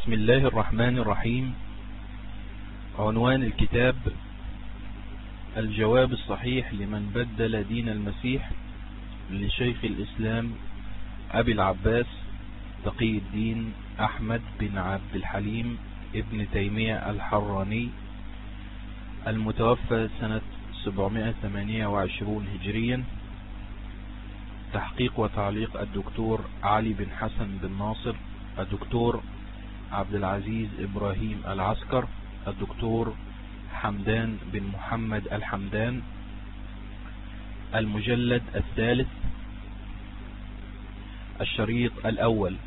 بسم الله الرحمن الرحيم. عنوان الكتاب: الجواب الصحيح لمن بدل دين المسيح، لشيخ الإسلام أبي العباس تقي الدين أحمد بن عبد الحليم ابن تيمية الحراني، المتوفى سنة 728 هجريا. تحقيق وتعليق الدكتور علي بن حسن بن ناصر، الدكتور عبد العزيز إبراهيم العسكر، الدكتور حمدان بن محمد الحمدان. المجلد الثالث، الشريط الأول.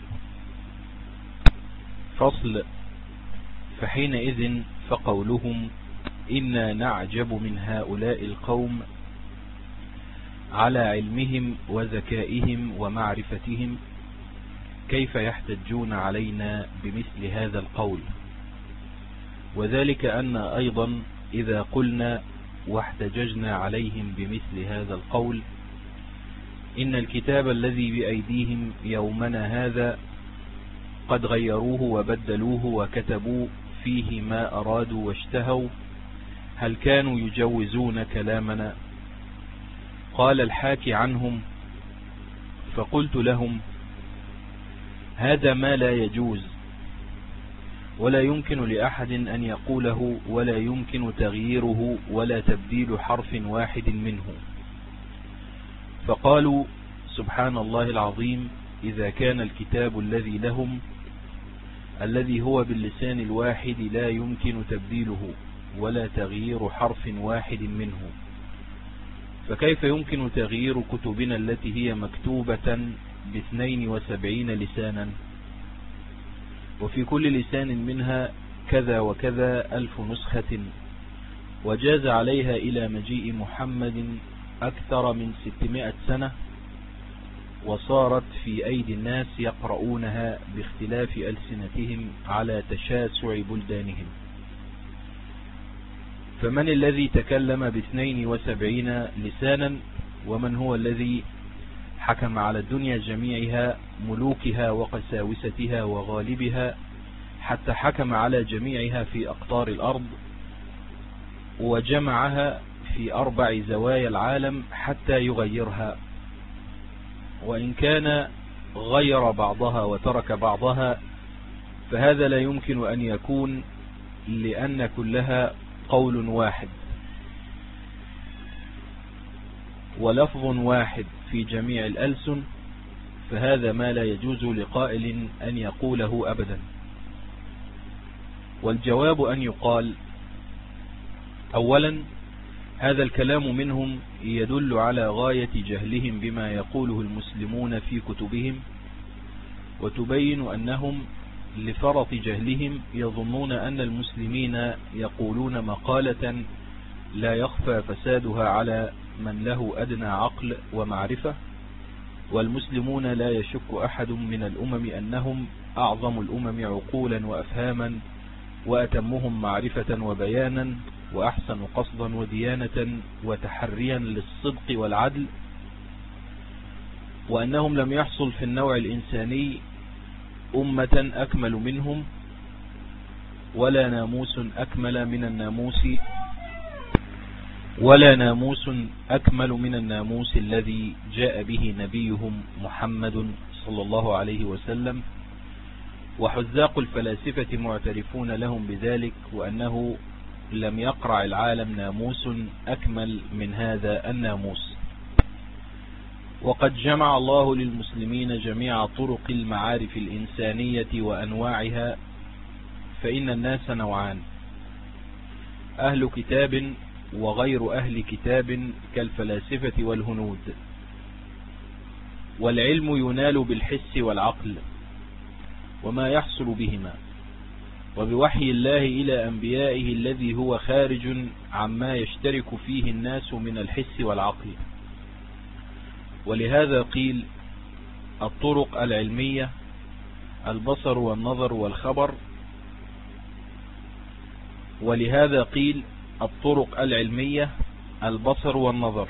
فصل: فحينئذ فقولهم إنا نعجب من هؤلاء القوم على علمهم وذكائهم ومعرفتهم، كيف يحتجون علينا بمثل هذا القول؟ وذلك أن أيضا إذا قلنا واحتججنا عليهم بمثل هذا القول، إن الكتاب الذي بأيديهم يومنا هذا قد غيروه وبدلوه وكتبوا فيه ما أرادوا واشتهوا، هل كانوا يجوزون كلامنا؟ قال الحاكي عنهم: فقلت لهم: هذا ما لا يجوز، ولا يمكن لأحد أن يقوله، ولا يمكن تغييره ولا تبديل حرف واحد منه. فقالوا: سبحان الله العظيم، إذا كان الكتاب الذي لهم الذي هو باللسان الواحد لا يمكن تبديله ولا تغيير حرف واحد منه، فكيف يمكن تغيير كتبنا التي هي مكتوبة ب72 لسانا، وفي كل لسان منها كذا وكذا 1000 نسخة، وجاز عليها إلى مجيء محمد أكثر من 600 سنة، وصارت في أيدي الناس يقرؤونها باختلاف ألسنتهم على تشاسع بلدانهم. فمن الذي تكلم ب72 لسانا؟ ومن هو الذي حكم على الدنيا جميعها، ملوكها وقساوستها وغالبها، حتى حكم على جميعها في أقطار الأرض، وجمعها في 4 زوايا العالم حتى يغيرها؟ وإن كان غير بعضها وترك بعضها فهذا لا يمكن أن يكون، لأن كلها قول واحد ولفظ واحد في جميع الألسن، فهذا ما لا يجوز لقائل أن يقوله أبدا. والجواب أن يقال: أولا، هذا الكلام منهم يدل على غاية جهلهم بما يقوله المسلمون في كتبهم، وتبين أنهم لفرط جهلهم يظنون أن المسلمين يقولون مقالة لا يخفى فسادها على من له أدنى عقل ومعرفة، والمسلمون لا يشك أحد من الأمم أنهم أعظم الأمم عقولا وأفهاما، وأتمهم معرفة وبيانا، وأحسن قصدا وديانة وتحريا للصدق والعدل، وأنهم لم يحصل في النوع الإنساني أمة أكمل منهم، ولا ناموس أكمل من الناموس الذي جاء به نبيهم محمد صلى الله عليه وسلم. وحذاق الفلاسفة معترفون لهم بذلك، وأنه لم يقرع العالم ناموس أكمل من هذا الناموس. وقد جمع الله للمسلمين جميع طرق المعارف الإنسانية وأنواعها، فإن الناس نوعان: أهل كتاب وغير أهل كتاب كالفلاسفة والهنود. والعلم ينال بالحس والعقل وما يحصل بهما، وبوحي الله إلى أنبيائه الذي هو خارج عما يشترك فيه الناس من الحس والعقل. ولهذا قيل: الطرق العلمية البصر والنظر والخبر. ولهذا قيل: الطرق العلمية البصر والنظر،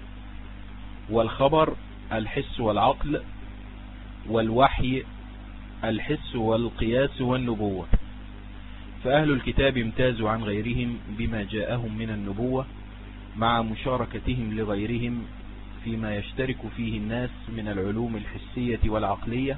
والخبر الحس والعقل، والوحي الحس والقياس والنبوة. فأهل الكتاب امتازوا عن غيرهم بما جاءهم من النبوة مع مشاركتهم لغيرهم فيما يشترك فيه الناس من العلوم الحسية والعقلية،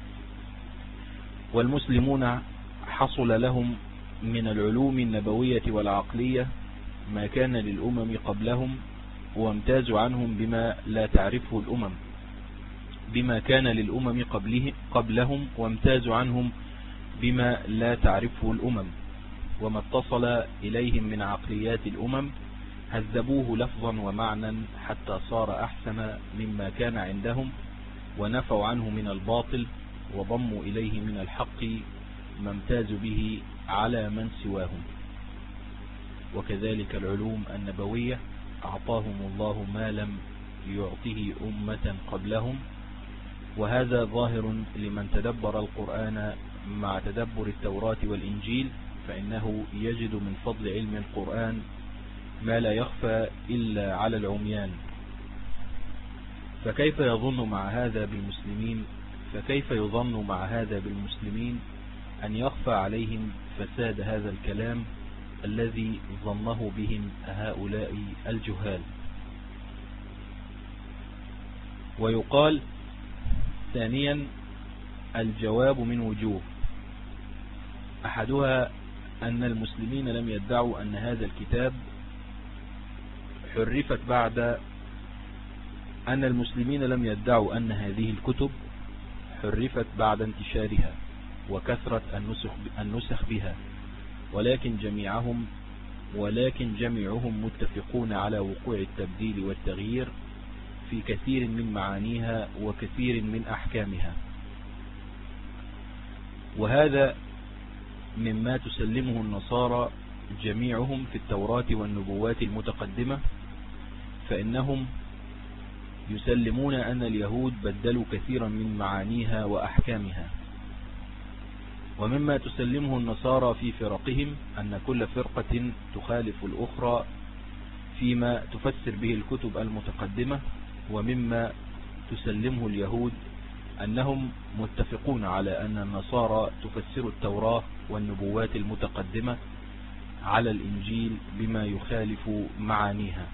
والمسلمون حصل لهم من العلوم النبوية والعقلية ما كان للأمم قبلهم، وامتازوا عنهم بما لا تعرفه الأمم، بما كان للأمم قبلهم وامتازوا عنهم بما لا تعرفه الأمم، وما اتصل إليهم من عقليات الأمم هذبوه لفظا ومعنى حتى صار أحسن مما كان عندهم، ونفوا عنه من الباطل وضموا إليه من الحق ما امتازوا به على من سواهم. وكذلك العلوم النبوية أعطاهم الله ما لم يعطه أمة قبلهم، وهذا ظاهر لمن تدبر القرآن مع تدبر التوراة والإنجيل، فإنه يجد من فضل علم القرآن ما لا يخفى إلا على العميان. فكيف يظن مع هذا بالمسلمين أن يخفى عليهم فساد هذا الكلام الذي ظنه بهم هؤلاء الجهال؟ ويقال ثانيا الجواب من وجوه، أحدها أن المسلمين لم يدعوا أن هذا الكتاب حرفت أن هذه الكتب حرفت بعد انتشارها وكثرة النسخ بها، ولكن جميعهم متفقون على وقوع التبديل والتغيير في كثير من معانيها وكثير من أحكامها، وهذا مما تسلمه النصارى جميعهم في التوراة والنبوات المتقدمة، فإنهم يسلمون أن اليهود بدلوا كثيرا من معانيها وأحكامها. ومما تسلمه النصارى في فرقهم أن كل فرقة تخالف الأخرى فيما تفسر به الكتب المتقدمة. ومما تسلمه اليهود أنهم متفقون على أن النصارى تفسر التوراة والنبوات المتقدمة على الإنجيل بما يخالف معانيها،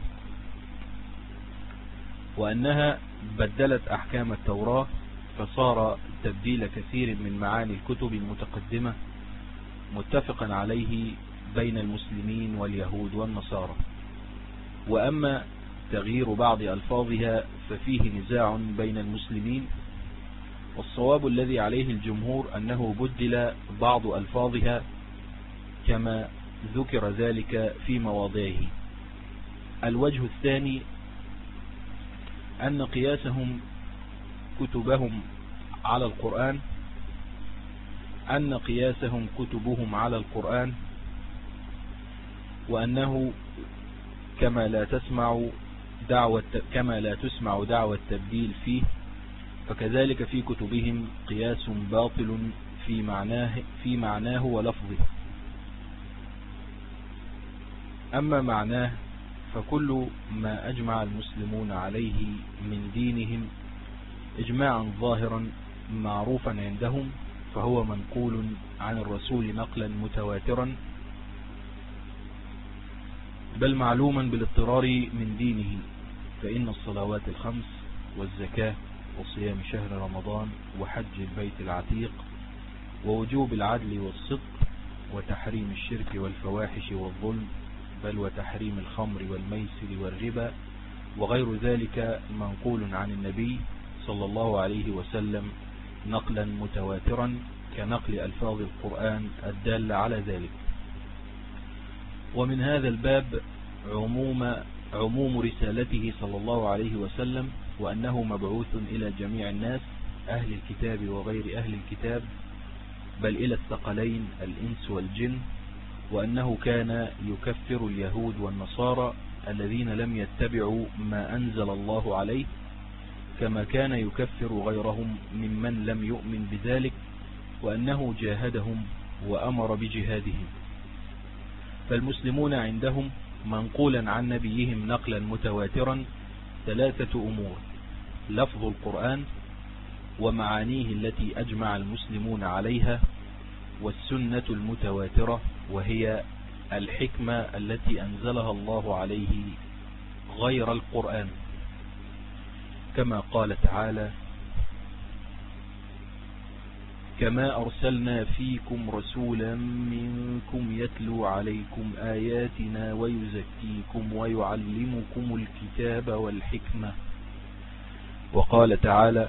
وأنها بدلت أحكام التوراة، فصار تبديل كثير من معاني الكتب المتقدمة متفقا عليه بين المسلمين واليهود والنصارى. وأما تغيير بعض ألفاظها ففيه نزاع بين المسلمين، والصواب الذي عليه الجمهور أنه بدل بعض ألفاظها كما ذكر ذلك في مواضعه. الوجه الثاني أن قياسهم كتبهم على القرآن وأنه كما لا تسمع دعوة التبديل فيه، فكذلك في كتبهم قياس باطل في معناه ولفظه. أما معناه فكل ما أجمع المسلمون عليه من دينهم إجماعا ظاهرا معروفا عندهم، فهو منقول عن الرسول نقلا متواترا، بل معلوما بالاضطرار من دينه، فإن الصلوات الخمس والزكاة وصيام شهر رمضان وحج البيت العتيق ووجوب العدل والصدق وتحريم الشرك والفواحش والظلم، بل وتحريم الخمر والميسر والربا وغير ذلك منقول عن النبي صلى الله عليه وسلم نقلا متواترا كنقل ألفاظ القرآن الدالة على ذلك. ومن هذا الباب عموم رسالته صلى الله عليه وسلم، وأنه مبعوث إلى جميع الناس أهل الكتاب وغير أهل الكتاب، بل إلى الثقلين الإنس والجن، وأنه كان يكفر اليهود والنصارى الذين لم يتبعوا ما أنزل الله عليه، كما كان يكفر غيرهم ممن لم يؤمن بذلك، وأنه جاهدهم وأمر بجهادهم. فالمسلمون عندهم منقولا عن نبيهم نقلا متواترا 3 أمور: لفظ القرآن، ومعانيه التي أجمع المسلمون عليها، والسنة المتواترة وهي الحكمة التي أنزلها الله عليه غير القرآن، كما قال تعالى: كما أرسلنا فيكم رسولا منكم يتلو عليكم آياتنا ويزكيكم ويعلمكم الكتاب والحكمة. وقال تعالى: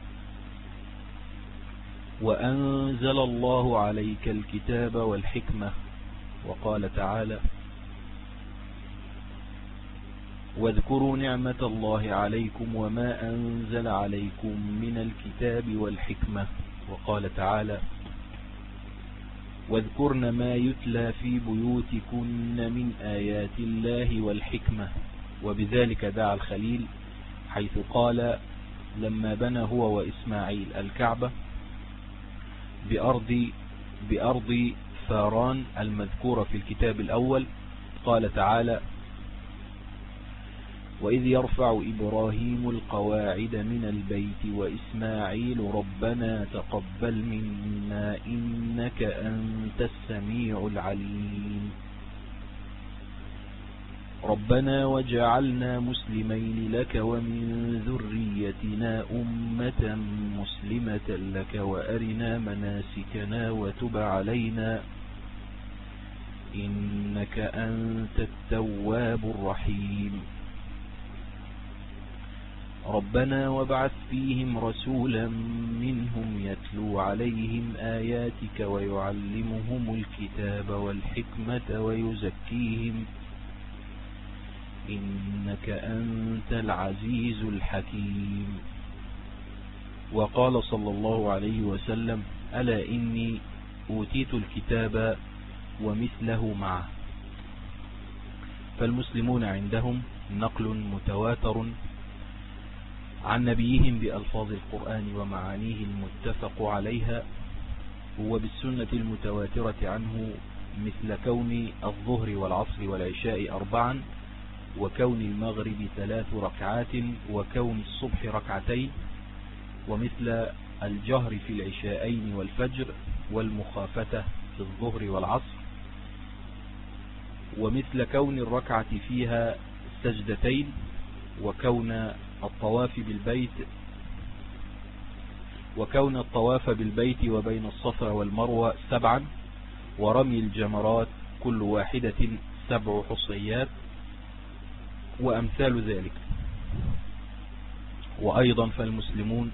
وأنزل الله عليك الكتاب والحكمة. وقال تعالى: واذكروا نعمة الله عليكم وما أنزل عليكم من الكتاب والحكمة. وقال تعالى: واذكرن ما يتلى في بيوتكن من آيات الله والحكمة. وبذلك دعا الخليل، حيث قال لما بنى هو وإسماعيل الكعبة بأرض فاران المذكورة في الكتاب الأول، قال تعالى: وإذ يرفع إبراهيم القواعد من البيت وإسماعيل ربنا تقبل منا إنك أنت السميع العليم. ربنا وجعلنا مسلمين لك ومن ذريتنا أمة مسلمة لك وأرنا مناسكنا وتب علينا إنك أنت التواب الرحيم. ربنا وابعث فيهم رسولا منهم يتلو عليهم آياتك ويعلمهم الكتاب والحكمة ويزكيهم إنك أنت العزيز الحكيم. وقال صلى الله عليه وسلم: ألا إني أوتيت الكتاب ومثله معه. فالمسلمون عندهم نقل متواتر عن نبيهم بألفاظ القرآن ومعانيه المتفق عليها، وبالسنة المتواترة عنه، مثل كون الظهر والعصر والعشاء 4، وكون المغرب 3 ركعات، وكون الصبح 2 ركعتين، ومثل الجهر في العشاءين والفجر، والمخافتة في الظهر والعصر، ومثل كون الركعة فيها سجدتين، وكون الطواف بالبيت وبين الصفا والمروة 7، ورمي الجمرات كل واحدة 7 حصيات، وأمثال ذلك. وأيضا فالمسلمون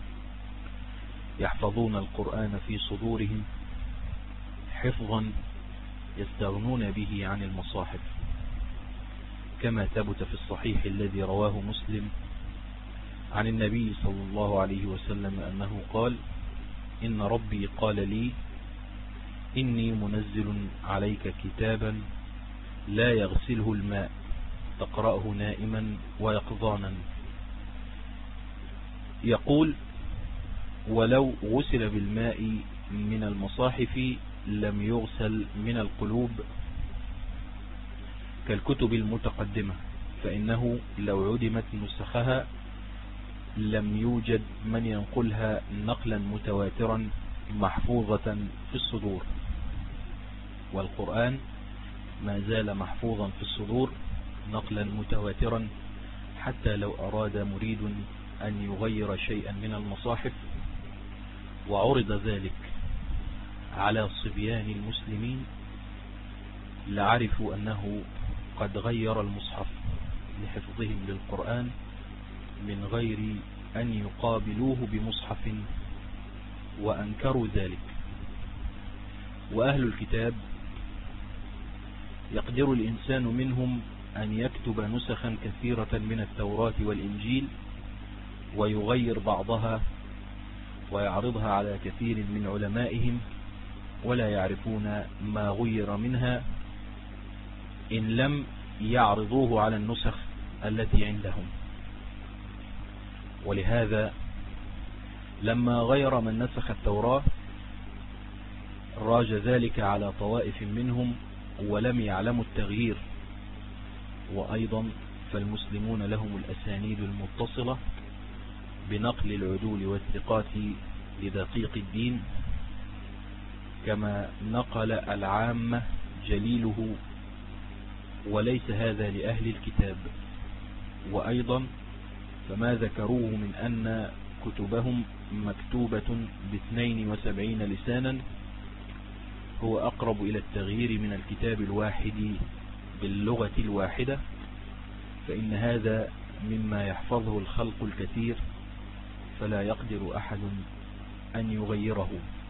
يحفظون القرآن في صدورهم حفظا يستغنون به عن المصاحف، كما ثبت في الصحيح الذي رواه مسلم عن النبي صلى الله عليه وسلم أنه قال: إن ربي قال لي إني منزل عليك كتابا لا يغسله الماء تقرأه نائما ويقظانا. يقول: ولو غسل بالماء من المصاحف لم يغسل من القلوب كالكتب المتقدمة، فإنه لو عدمت نسخها لم يوجد من ينقلها نقلا متواترا محفوظة في الصدور. والقرآن ما زال محفوظا في الصدور نقلا متواترا، حتى لو أراد مريد أن يغير شيئا من المصاحف وعرض ذلك على صبيان المسلمين لعرفوا أنه قد غير المصحف لحفظهم للقرآن من غير أن يقابلوه بمصحف، وأنكروا ذلك. وأهل الكتاب يقدر الإنسان منهم أن يكتب نسخا كثيرة من التوراة والإنجيل ويغير بعضها ويعرضها على كثير من علمائهم، ولا يعرفون ما غير منها إن لم يعرضوه على النسخ التي عندهم. ولهذا لما غير من نسخ التوراة راج ذلك على طوائف منهم ولم يعلموا التغيير. وأيضا فالمسلمون لهم الأسانيد المتصلة بنقل العدول والثقات لدقيق الدين، كما نقل العامة جليله، وليس هذا لأهل الكتاب. وأيضا فما ذكروه من أن كتبهم مكتوبة ب72 لسانا هو أقرب إلى التغيير من الكتاب الواحد باللغة الواحدة، فإن هذا مما يحفظه الخلق الكثير، فلا يقدر أحد أن يغيره.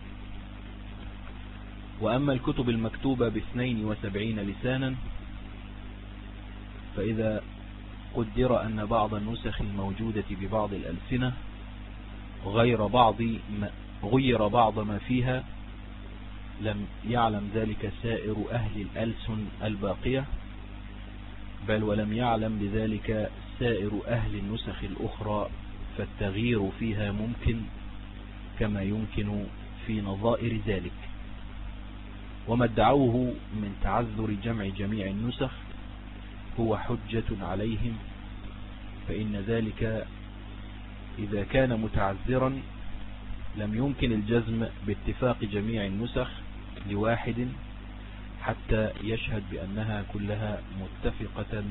وأما الكتب المكتوبة ب72 لسانا، فإذا قدر أن بعض النسخ الموجودة ببعض الألسنة غير بعض ما فيها، لم يعلم ذلك سائر أهل الألسن الباقية، بل ولم يعلم بذلك سائر أهل النسخ الأخرى، فالتغيير فيها ممكن كما يمكن في نظائر ذلك. وما ادعوه من تعذر جمع جميع النسخ هو حجة عليهم، فإن ذلك إذا كان متعذرا لم يمكن الجزم باتفاق جميع النسخ لواحد حتى يشهد بأنها كلها متفقة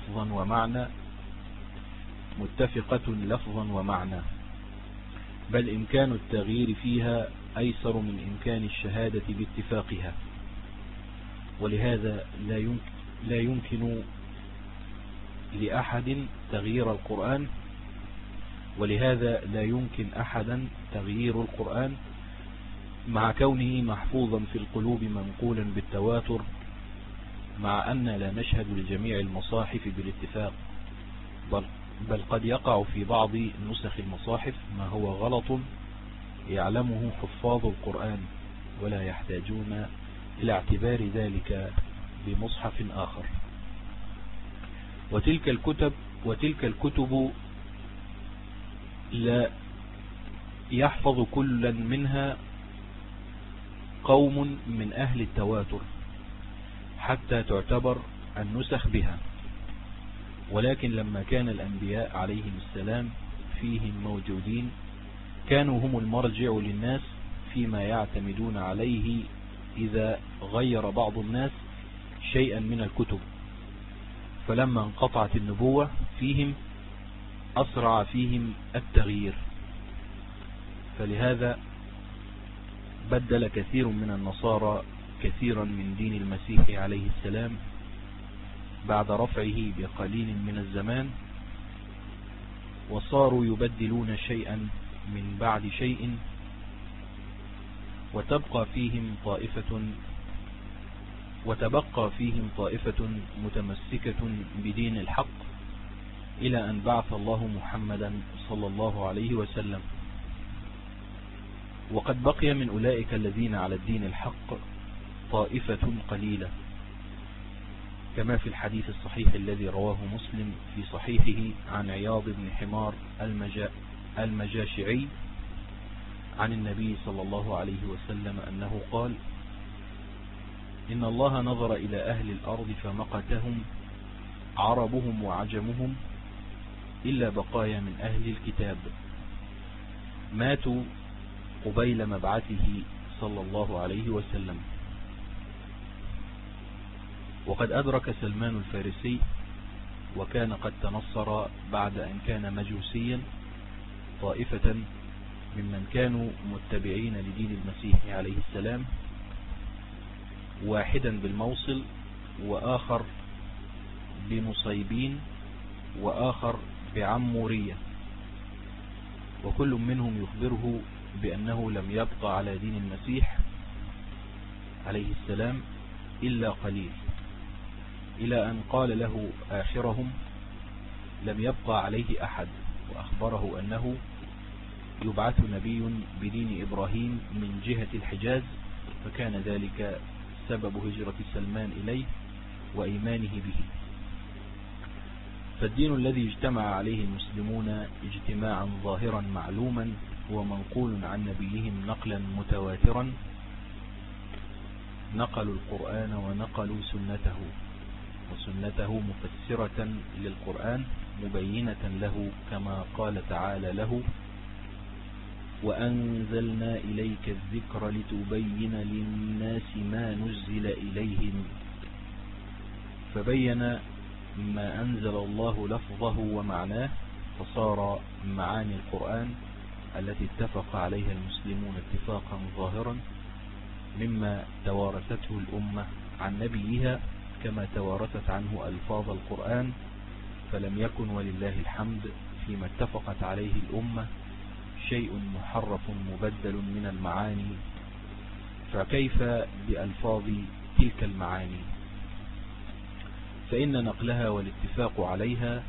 لفظا ومعنى، بل إمكان التغيير فيها أيسر من إمكان الشهادة باتفاقها. ولهذا لا يمكن لأحد تغيير القرآن، ولهذا لا يمكن أحدا تغيير القرآن مع كونه محفوظا في القلوب منقولا بالتواتر، مع أن لا نشهد لجميع المصاحف بالاتفاق، بل قد يقع في بعض نسخ المصاحف ما هو غلط يعلمه حفاظ القرآن، ولا يحتاجون إلى اعتبار ذلك بمصحف آخر. وتلك الكتب لا يحفظ كل منها قوم من أهل التواتر حتى تعتبر النسخ بها، ولكن لما كان الأنبياء عليهم السلام فيهم موجودين كانوا هم المرجع للناس فيما يعتمدون عليه إذا غير بعض الناس شيئا من الكتب، فلما انقطعت النبوة فيهم أسرع فيهم التغيير، فلهذا بدل كثير من النصارى كثيرا من دين المسيح عليه السلام بعد رفعه بقليل من الزمان، وصاروا يبدلون شيئا من بعد شيء، وتبقى فيهم طائفة متمسكة بدين الحق إلى أن بعث الله محمدا صلى الله عليه وسلم. وقد بقي من أولئك الذين على الدين الحق طائفة قليلة، كما في الحديث الصحيح الذي رواه مسلم في صحيحه عن عياض بن حمار المجاشعي عن النبي صلى الله عليه وسلم أنه قال: إن الله نظر إلى أهل الأرض فمقتهم عربهم وعجمهم إلا بقايا من أهل الكتاب ماتوا قبيل مبعثه صلى الله عليه وسلم. وقد أدرك سلمان الفارسي، وكان قد تنصر بعد أن كان مجوسيا، طائفة ممن كانوا متبعين لدين المسيح عليه السلام، واحدا بالموصل وآخر بنصيبين وآخر بعمورية، وكل منهم يخبره بأنه لم يبقى على دين المسيح عليه السلام إلا قليل، إلى أن قال له آخرهم: لم يبقى عليه أحد، وأخبره أنه يبعث نبي بدين إبراهيم من جهة الحجاز، فكان ذلك سبب هجرة سلمان إليه وإيمانه به. فالدين الذي اجتمع عليه المسلمون اجتماعا ظاهرا معلوما هو منقول عن نبيهم نقلا متواترا، نقلوا القرآن ونقلوا سنته، وسنته مفسرة للقرآن مبينة له كما قال تعالى له: وأنزلنا إليك الذكر لتبين للناس ما نزل إليهم، فبين ما أنزل الله لفظه ومعناه، فصار معاني القرآن التي اتفق عليها المسلمون اتفاقا ظاهرا مما توارثته الأمة عن نبيها كما توارثت عنه ألفاظ القرآن، فلم يكن ولله الحمد فيما اتفقت عليه الأمة شيء محرف مبدل من المعاني، فكيف بألفاظ تلك المعاني؟ فإن نقلها والاتفاق عليها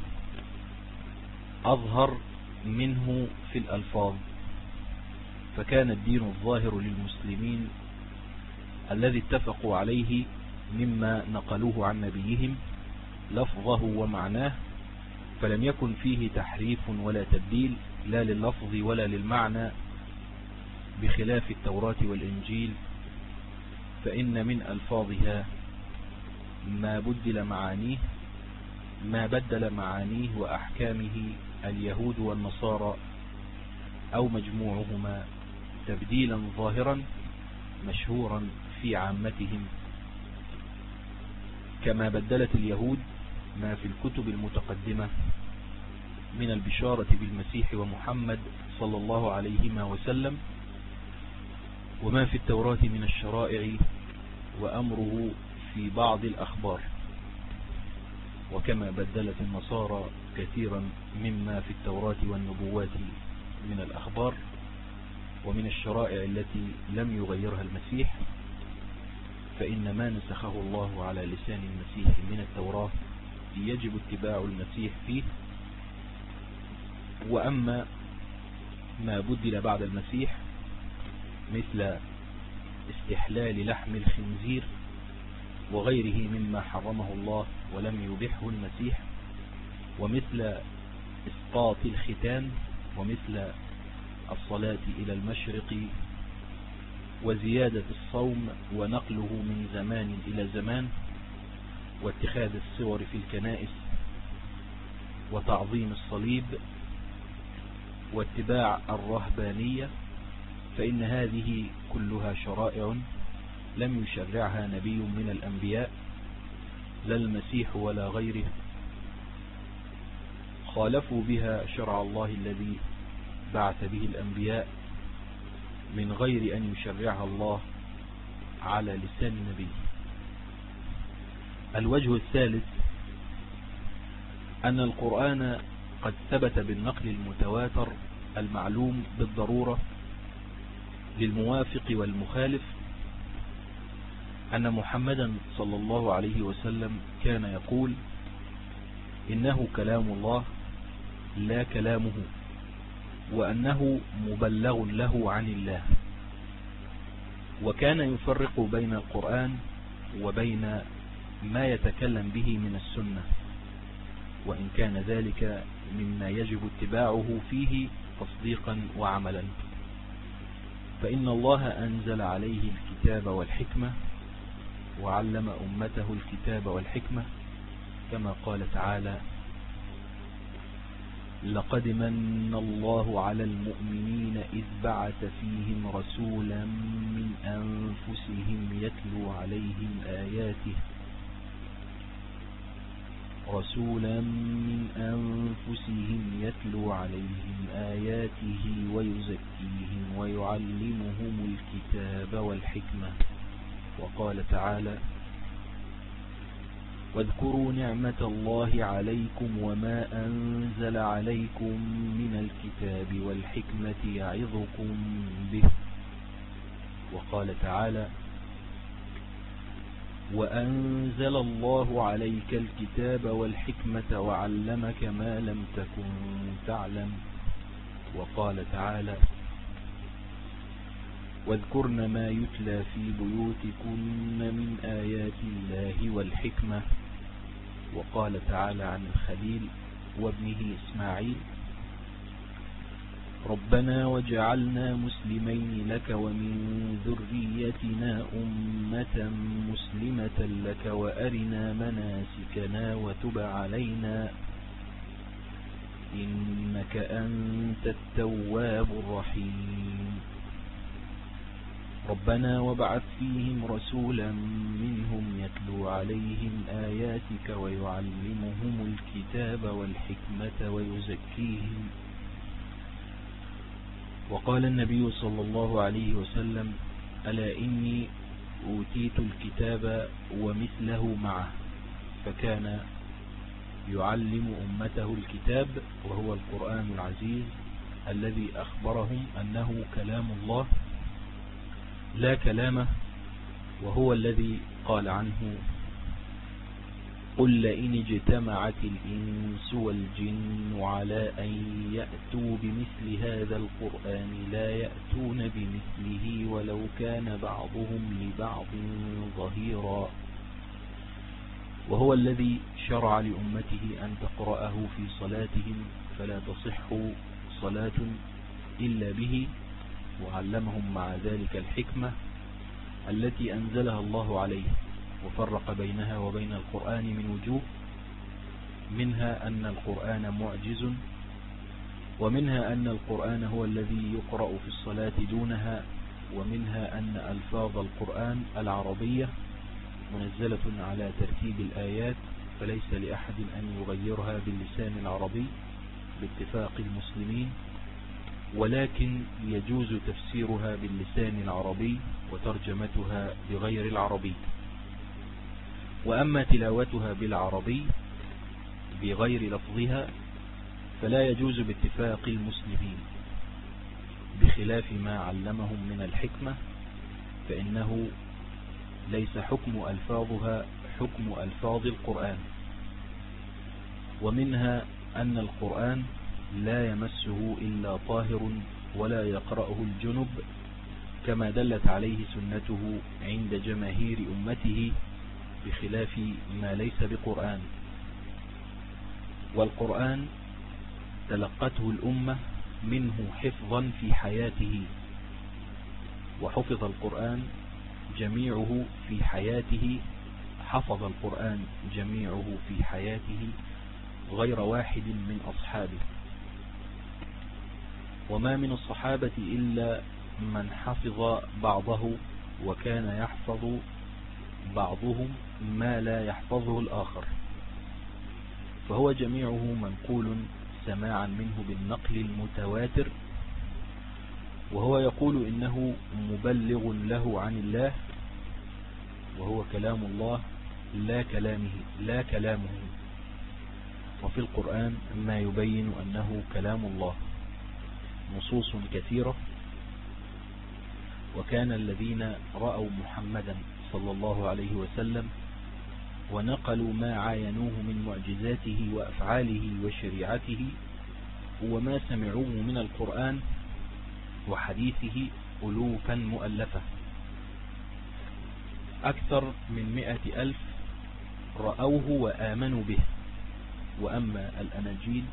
أظهر منه في الألفاظ، فكان الدين الظاهر للمسلمين الذي اتفقوا عليه مما نقلوه عن نبيهم لفظه ومعناه، فلم يكن فيه تحريف ولا تبديل لا لللفظ ولا للمعنى، بخلاف التوراة والإنجيل، فإن من ألفاظها ما بدل معانيه وأحكامه اليهود والنصارى أو مجموعهما تبديلا ظاهرا مشهورا في عامتهم، كما بدلت اليهود ما في الكتب المتقدمة من البشارة بالمسيح ومحمد صلى الله عليه وسلم، وما في التوراة من الشرائع وأمره في بعض الأخبار، وكما بدلت النصارى كثيرا مما في التوراة والنبوات من الأخبار ومن الشرائع التي لم يغيرها المسيح، فإن ما نسخه الله على لسان المسيح من التوراة يجب اتباع المسيح فيه. وأما ما بدل بعد المسيح مثل استحلال لحم الخنزير وغيره مما حرمه الله ولم يبحه المسيح، ومثل إسقاط الختان، ومثل الصلاة إلى المشرق، وزيادة الصوم ونقله من زمان إلى زمان، واتخاذ الصور في الكنائس، وتعظيم الصليب، واتباع الرهبانية، فإن هذه كلها شرائع لم يشرعها نبي من الأنبياء، لا المسيح ولا غيره، خالفوا بها شرع الله الذي بعث به الأنبياء من غير أن يشرعها الله على لسان النبي. الوجه الثالث أن القرآن قد ثبت بالنقل المتواتر المعلوم بالضرورة للموافق والمخالف أن محمدا صلى الله عليه وسلم كان يقول: إنه كلام الله لا كلامه، وأنه مبلغ له عن الله، وكان يفرق بين القرآن وبين ما يتكلم به من السنة، وإن كان ذلك مما يجب اتباعه فيه تصديقا وعملا، فإن الله أنزل عليه الكتاب والحكمة وعلم أمته الكتاب والحكمة، كما قال تعالى: لقد من الله على المؤمنين إذ بعث فيهم رسولا من أنفسهم يتلو عليهم آياته ويزكيهم ويعلمهم الكتاب والحكمة. وقال تعالى: واذكروا نعمة الله عليكم وما أنزل عليكم من الكتاب والحكمة يعظكم به. وقال تعالى: وأنزل الله عليك الكتاب والحكمة وعلمك ما لم تكن تعلم. وقال تعالى: واذكرن ما يتلى في بيوتكن من آيات الله والحكمة. وقال تعالى عن الخليل وابنه إسماعيل: ربنا وجعلنا مسلمين لك ومن ذريتنا أمة مسلمة لك وأرنا مناسكنا وتب علينا إنك أنت التواب الرحيم ربنا وابعث فيهم رسولا منهم يتلو عليهم آياتك ويعلمهم الكتاب والحكمة ويزكيهم. وقال النبي صلى الله عليه وسلم ألا إني أوتيت الكتاب ومثله معه، فكان يعلم أمته الكتاب وهو القرآن العزيز الذي أخبرهم أنه كلام الله لا كلامه، وهو الذي قال عنه قل لئن اجتمعت الإنس والجن على أن يأتوا بمثل هذا القرآن لا يأتون بمثله ولو كان بعضهم لبعض ظهيرا. وهو الذي شرع لأمته أن تقرأه في صلاتهم فلا تصح صلاة إلا به، وعلمهم مع ذلك الحكمة التي أنزلها الله عليه، وفرق بينها وبين القرآن من وجوه، منها أن القرآن معجز، ومنها أن القرآن هو الذي يقرأ في الصلاة دونها، ومنها أن ألفاظ القرآن العربية منزلة على ترتيب الآيات، فليس لأحد أن يغيرها باللسان العربي باتفاق المسلمين، ولكن يجوز تفسيرها باللسان العربي وترجمتها بغير العربي. وأما تلاوتها بالعربي بغير لفظها فلا يجوز باتفاق المسلمين، بخلاف ما علمهم من الحكمة، فإنه ليس حكم ألفاظها حكم ألفاظ القرآن. ومنها أن القرآن لا يمسه إلا طاهر ولا يقرأه الجنب، كما دلت عليه سنته عند جماهير أمته، بخلاف ما ليس بقرآن. والقرآن تلقته الأمة منه حفظا في حياته، وحفظ القرآن جميعه في حياته، حفظ القرآن جميعه في حياته غير واحد من أصحابه. وما من الصحابة إلا من حفظ بعضه، وكان يحفظ بعضهم ما لا يحفظه الآخر، فهو جميعه منقول سماعا منه بالنقل المتواتر، وهو يقول إنه مبلغ له عن الله، وهو كلام الله لا كلامه. وفي القرآن ما يبين أنه كلام الله نصوص كثيرة. وكان الذين رأوا محمدا صلى الله عليه وسلم ونقلوا ما عاينوه من معجزاته وأفعاله وشريعته وما سمعوه من القرآن وحديثه ألوفا مؤلفة، أكثر من 100,000 رأوه وآمنوا به. وأما الأناجيل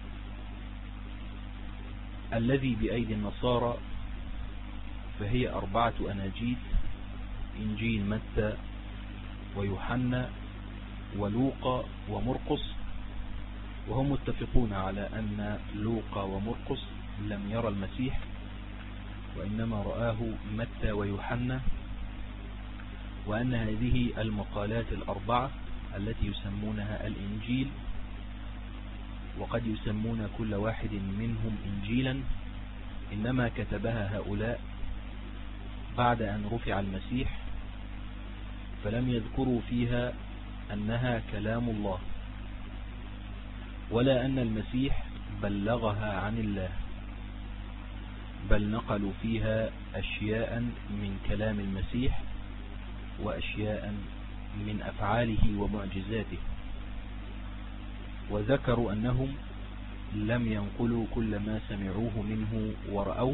الذي بأيدي النصارى فهي 4 أناجيل: إنجيل متى ويوحنا ولوقا ومرقس. وهم متفقون على أن لوقا ومرقس لم يرى المسيح، وإنما رآه متى ويوحنا، وأن هذه المقالات 4 التي يسمونها الإنجيل، وقد يسمون كل واحد منهم إنجيلا، إنما كتبها هؤلاء بعد أن رفع المسيح، فلم يذكروا فيها أنها كلام الله، ولا أن المسيح بلغها عن الله، بل نقلوا فيها أشياء من كلام المسيح وأشياء من أفعاله ومعجزاته. وذكروا أنهم لم ينقلوا كل ما سمعوه منه ورأوه،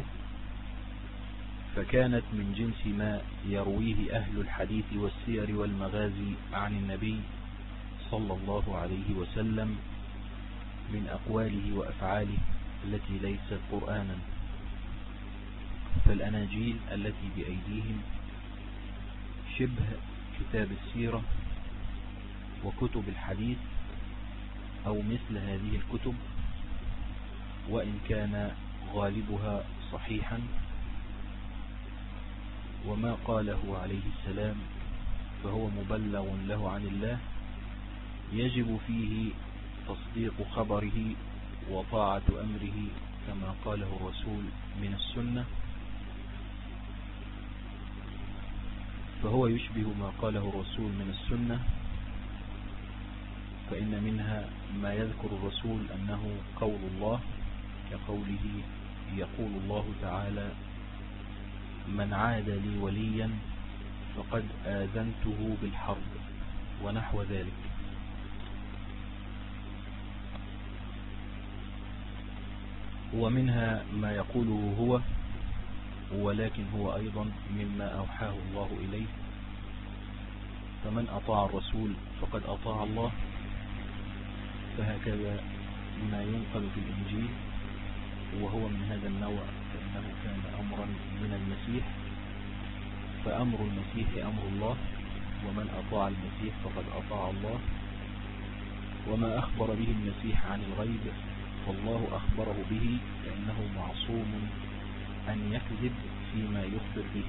فكانت من جنس ما يرويه أهل الحديث والسير والمغازي عن النبي صلى الله عليه وسلم من أقواله وأفعاله التي ليست قرآنا. فالأناجيل التي بأيديهم شبه كتاب السيرة وكتب الحديث أو مثل هذه الكتب، وإن كان غالبها صحيحا. وما قاله عليه السلام فهو مبلغ له عن الله، يجب فيه تصديق خبره وطاعة أمره كما قاله الرسول من السنة، فهو يشبه ما قاله الرسول من السنة، فإن منها ما يذكر الرسول أنه قول الله، كقوله يقول الله تعالى: من عاد لي وليا فقد آذنته بالحرب، ونحو ذلك. ومنها ما يقوله هو، ولكن هو أيضا مما أوحاه الله إليه، فمن أطاع الرسول فقد أطاع الله. فهكذا ما ينقل في الإنجيل وهو من هذا النوع، فإنه كان أمرا من المسيح، فأمر المسيح أمر الله، ومن أطاع المسيح فقد أطاع الله. وما أخبر به المسيح عن الغيب فالله أخبره به، فإنه معصوم أن يكذب فيما يخبر به.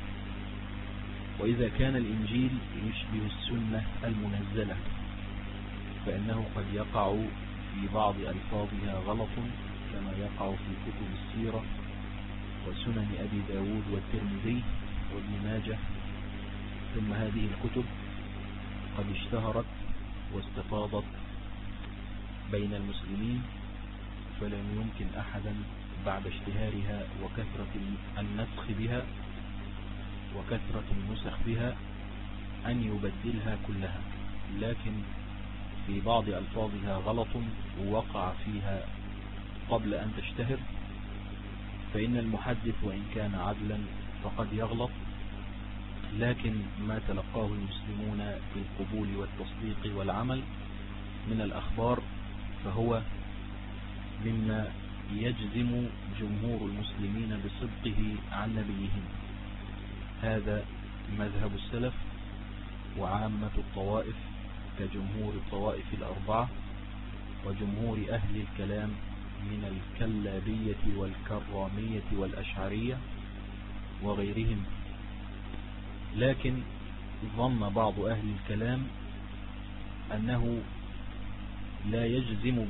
وإذا كان الإنجيل يشبه السنة المنزلة، فإنه قد يقع في بعض ألفاظها غلط، كما يقع في كتب السيرة وسنن أبي داود والترمذي وابن ماجه. ثم هذه الكتب قد اشتهرت واستفاضت بين المسلمين، فلم يمكن أحدا بعد اشتهارها وكثرة النسخ بها وكثرة النسخ بها أن يبدلها كلها، لكن في بعض ألفاظها غلط ووقع فيها قبل أن تشتهر، فإن المحدث وإن كان عدلا فقد يغلط، لكن ما تلقاه المسلمون بالقبول والتصديق والعمل من الأخبار فهو مما يجزم جمهور المسلمين بصدقه عن نبيهم. هذا مذهب السلف وعامة الطوائف كجمهور الطوائف الأربعة وجمهور أهل الكلام من الكلابية والكرامية والأشعرية وغيرهم. لكن ظن بعض أهل الكلام أنه لا يجزم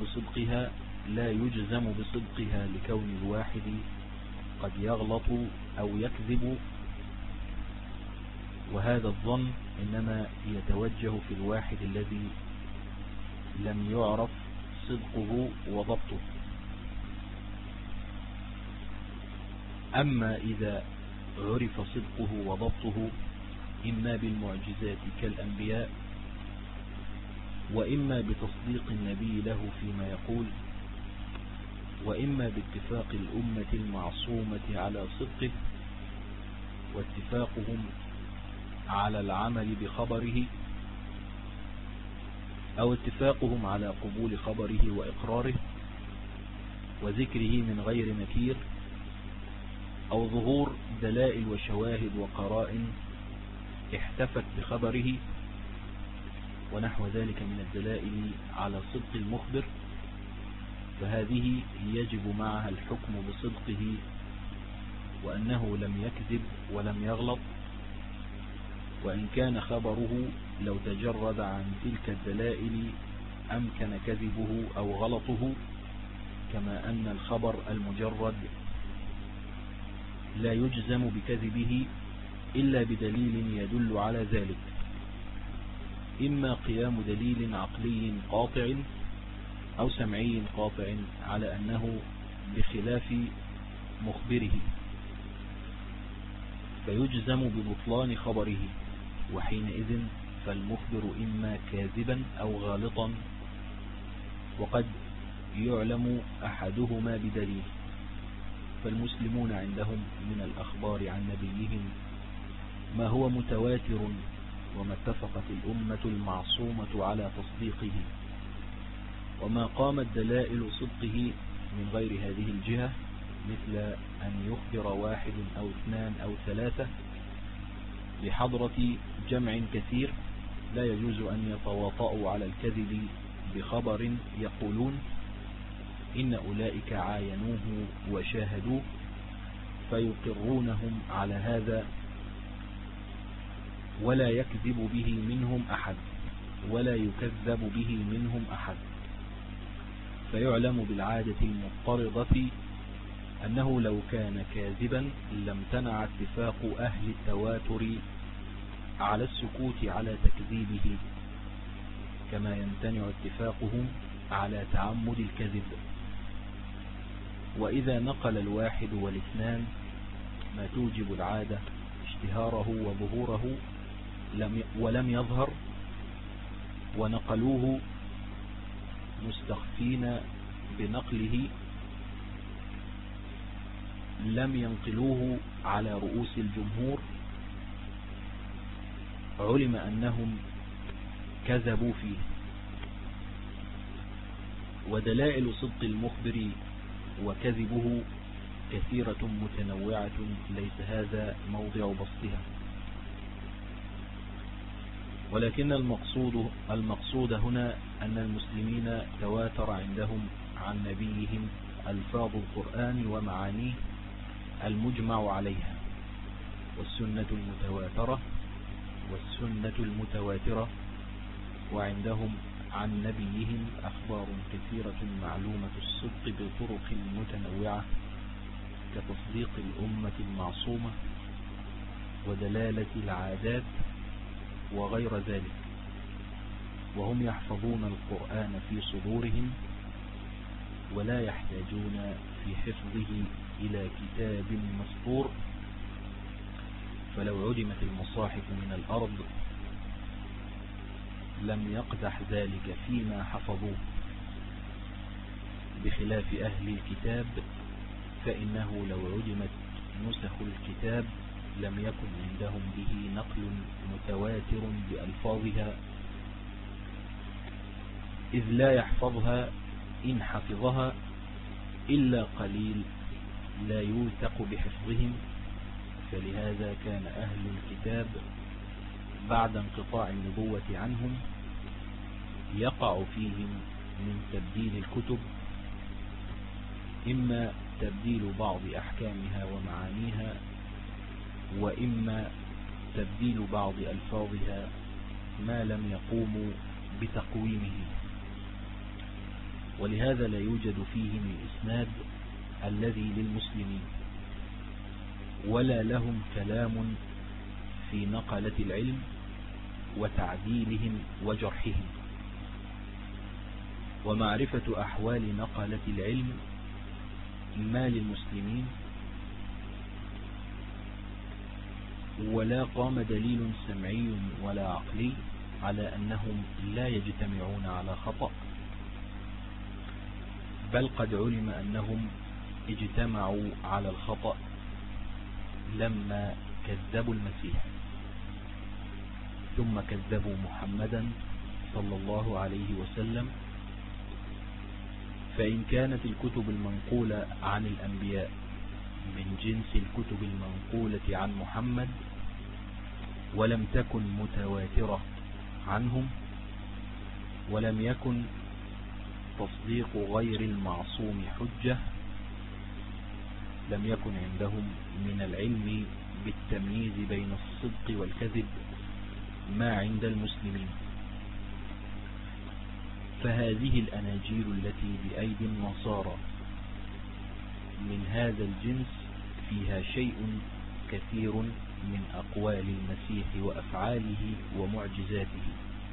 بصدقها لكون الواحد قد يغلط أو يكذب، وهذا الظن إنما يتوجه في الواحد الذي لم يعرف صدقه وضبطه. أما إذا عرف صدقه وضبطه إما بالمعجزات كالأنبياء، وإما بتصديق النبي له فيما يقول، وإما باتفاق الأمة المعصومة على صدقه واتفاقهم على العمل بخبره، أو اتفاقهم على قبول خبره وإقراره وذكره من غير نكير، أو ظهور دلائل وشواهد وقرائن احتفت بخبره ونحو ذلك من الدلائل على صدق المخبر، فهذه يجب معها الحكم بصدقه وأنه لم يكذب ولم يغلط، وإن كان خبره لو تجرد عن تلك الدلائل أمكن كذبه أو غلطه، كما أن الخبر المجرد لا يجزم بكذبه إلا بدليل يدل على ذلك، إما قيام دليل عقلي قاطع أو سمعي قاطع على أنه بخلاف مخبره فيجزم ببطلان خبره، وحينئذ فالمخبر إما كاذبا أو غالطا، وقد يعلم أحدهما بدليل. فالمسلمون عندهم من الأخبار عن نبيهم ما هو متواتر وما اتفقت الأمة المعصومة على تصديقه، وما قامت دلائل صدقه من غير هذه الجهة، مثل أن يخبر واحد أو اثنان أو ثلاثة بحضرة جمع كثير لا يجوز أن يتواطؤوا على الكذب بخبر يقولون إن أولئك عاينوه وشاهدوه فيقرونهم على هذا، ولا يكذب به منهم أحد ولا يكذب به منهم أحد. فيعلم بالعادة المضطردة أنه لو كان كاذبا لامتنع اتفاق أهل التواتر على السكوت على تكذيبه، كما يمتنع اتفاقهم على تعمد الكذب. وإذا نقل الواحد والاثنان ما توجب العادة اشتهاره وظهوره ولم يظهر، ونقلوه مستخفين بنقله، لم ينقلوه على رؤوس الجمهور، علم أنهم كذبوا فيه. ودلائل صدق المخبر وكذبه كثيرة متنوعة، ليس هذا موضع بسطها، ولكن المقصود هنا أن المسلمين تواتر عندهم عن نبيهم ألفاظ القرآن ومعانيه المجمع عليها، والسنة المتواترة، وعندهم عن نبيهم أخبار كثيرة معلومة الصدق بطرق متنوعة كتصديق الأمة المعصومة ودلالة العادات وغير ذلك. وهم يحفظون القرآن في صدورهم ولا يحتاجون في حفظه إلى كتاب مسطور، فلو عدمت المصاحف من الأرض لم يقدح ذلك فيما حفظوه، بخلاف أهل الكتاب فإنه لو عدمت نسخ الكتاب لم يكن عندهم به نقل متواتر بألفاظها، إذ لا يحفظها إن حفظها إلا قليل لا يوثق بحفظهم. فلهذا كان أهل الكتاب بعد انقطاع النبوة عنهم يقع فيهم من تبديل الكتب، إما تبديل بعض أحكامها ومعانيها، وإما تبديل بعض ألفاظها ما لم يقوموا بتقويمه. ولهذا لا يوجد فيهم الإسناد الذي للمسلمين، ولا لهم كلام في نقلة العلم وتعديلهم وجرحهم. ومعرفة أحوال نقلة العلم ما للمسلمين، ولا قام دليل سمعي ولا عقلي على أنهم لا يجتمعون على خطأ، بل قد علم أنهم اجتمعوا على الخطأ لما كذبوا المسيح، ثم كذبوا محمدا صلى الله عليه وسلم. فإن كانت الكتب المنقولة عن الأنبياء من جنس الكتب المنقولة عن محمد ولم تكن متواترة عنهم، ولم يكن تصديق غير المعصوم حجة، لم يكن عندهم من العلم بالتمييز بين الصدق والكذب ما عند المسلمين. فهذه الأناجيل التي بأيدي النصارى من هذا الجنس فيها شيء كثير من أقوال المسيح وأفعاله ومعجزاته،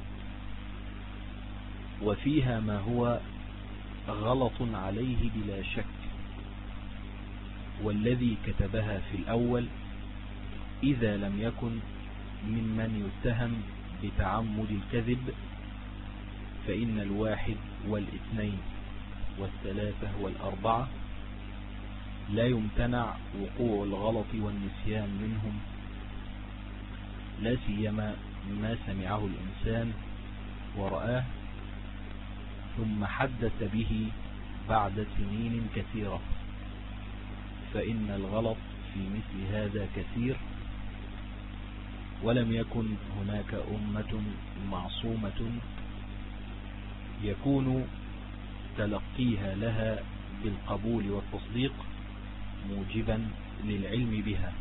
وفيها ما هو غلط عليه بلا شك، والذي كتبها في الأول إذا لم يكن ممن يتهم بتعمد الكذب، فإن الواحد والاثنين والثلاثة والأربعة لا يمتنع وقوع الغلط والنسيان منهم، لا سيما ما سمعه الإنسان ورآه ثم حدث به بعد سنين كثيرة، فإن الغلط في مثل هذا كثير، ولم يكن هناك أمة معصومة يكون تلقيها لها بالقبول والتصديق موجبا للعلم بها،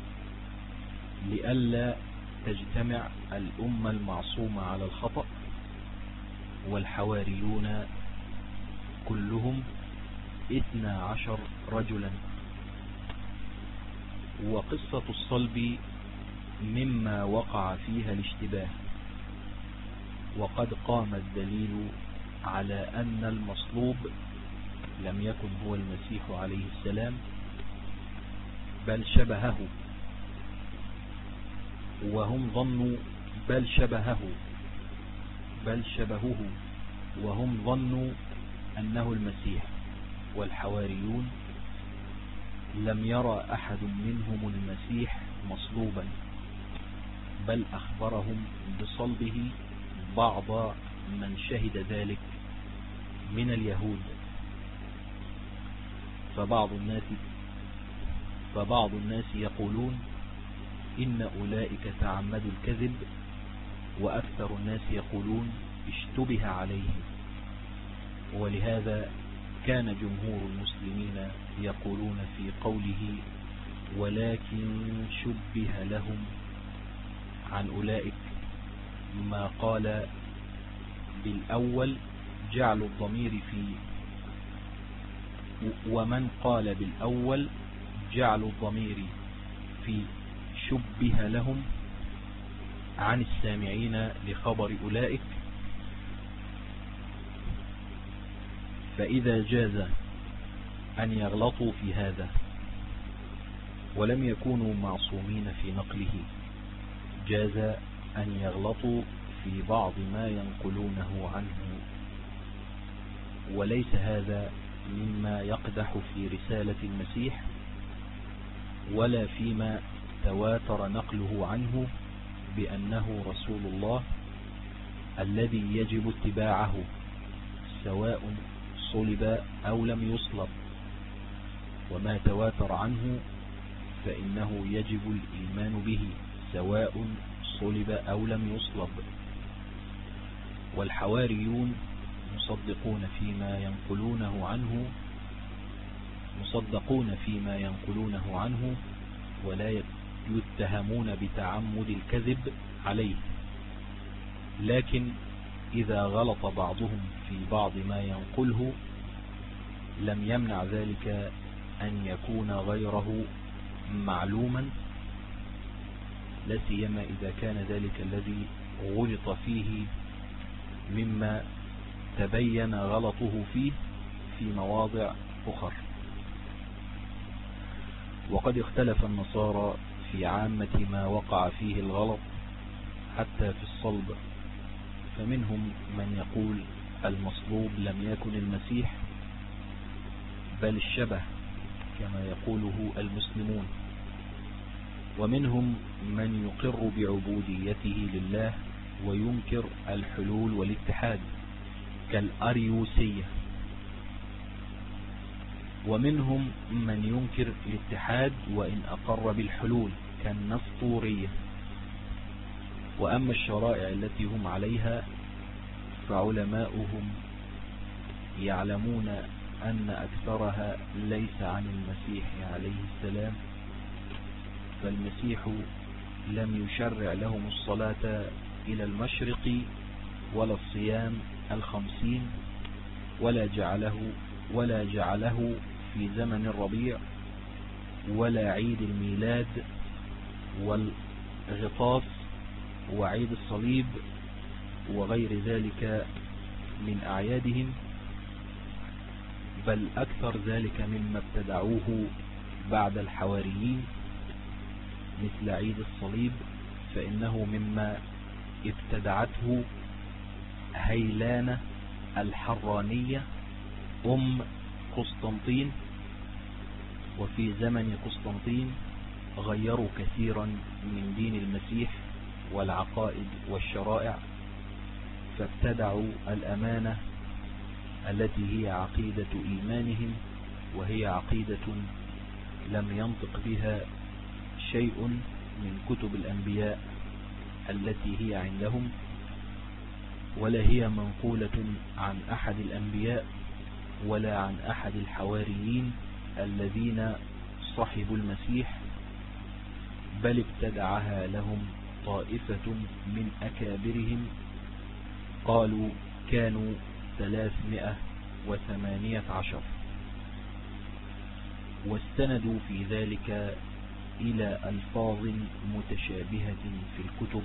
لئلا تجتمع الأمة المعصومة على الخطأ، والحواريون كلهم 12 رجلا. وقصة الصلب مما وقع فيها الاشتباه، وقد قام الدليل على أن المصلوب لم يكن هو المسيح عليه السلام، بل شبهه، وهم ظنوا بل شبهه وهم ظنوا أنه المسيح. والحواريون لم يرى أحد منهم المسيح مصلوبا، بل أخبرهم بصلبه بعض من شهد ذلك من اليهود. فبعض الناس يقولون إن أولئك تعمدوا الكذب، وأكثر الناس يقولون اشتبه عليهم. ولهذا كان جمهور المسلمين يقولون في قوله ولكن شبه لهم عن أولئك ما قال بالأول جعل الضمير في، ومن قال بالأول جعل الضمير في شبه لهم عن السامعين لخبر أولئك. فإذا جاز أن يغلطوا في هذا ولم يكونوا معصومين في نقله، جاز أن يغلطوا في بعض ما ينقلونه عنه، وليس هذا مما يقدح في رسالة المسيح ولا فيما تواتر نقله عنه بأنه رسول الله الذي يجب اتباعه سواء صلب أو لم يصلب. وما تواتر عنه فإنه يجب الإيمان به سواء صلب أو لم يصلب. والحواريون مصدقون فيما ينقلونه عنه ولا يتهمون بتعمد الكذب عليه، لكن إذا غلط بعضهم في بعض ما ينقله لم يمنع ذلك أن يكون غيره معلوما، لا سيما إذا كان ذلك الذي غلط فيه مما تبين غلطه فيه في مواضع أخرى. وقد اختلف النصارى في عامة ما وقع فيه الغلط حتى في الصلب، فمنهم من يقول المصلوب لم يكن المسيح بل الشبه كما يقوله المسلمون، ومنهم من يقر بعبوديته لله وينكر الحلول والاتحاد كالأريوسية، ومنهم من ينكر الاتحاد وإن أقر بالحلول كالنسطورية. وأما الشرائع التي هم عليها فعلماؤهم يعلمون أن أكثرها ليس عن المسيح عليه السلام، فالمسيح لم يشرع لهم الصلاة إلى المشرق ولا الصيام 50 ولا جعله في زمن الربيع ولا عيد الميلاد والغطاس وعيد الصليب وغير ذلك من أعيادهم، بل أكثر ذلك مما ابتدعوه بعد الحواريين مثل عيد الصليب، فإنه مما ابتدعته هيلانة الحرانية قسطنطين. وفي زمن قسطنطين غيروا كثيرا من دين المسيح والعقائد والشرائع، فابتدعوا الأمانة التي هي عقيدة إيمانهم، وهي عقيدة لم ينطق بها شيء من كتب الأنبياء التي هي عندهم، ولا هي منقولة عن أحد الأنبياء ولا عن أحد الحواريين الذين صحبوا المسيح، بل ابتدعها لهم طائفة من أكابرهم، قالوا كانوا 318، واستندوا في ذلك إلى ألفاظ متشابهة في الكتب،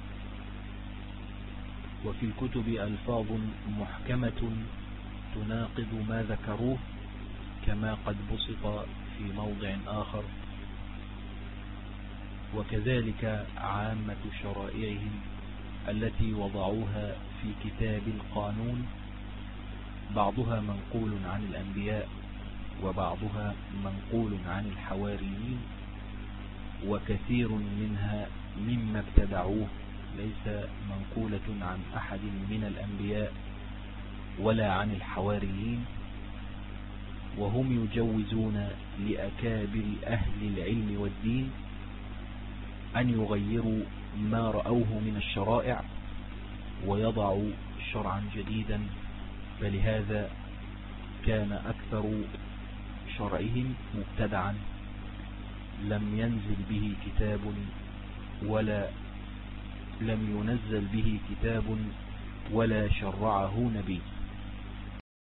وفي الكتب ألفاظ محكمة تناقض ما ذكروه، كما قد بسط في موضع آخر. وكذلك عامة شرائعهم التي وضعوها في كتاب القانون، بعضها منقول عن الأنبياء وبعضها منقول عن الحواريين، وكثير منها مما ابتدعوه ليس منقولة عن أحد من الأنبياء ولا عن الحواريين، وهم يجوزون لأكابر أهل العلم والدين أن يغيروا ما رأوه من الشرائع ويضعوا شرعا جديدا، فلهذا كان أكثر شرعهم مبتدعا لم ينزل به كتاب ولا شرعه نبي.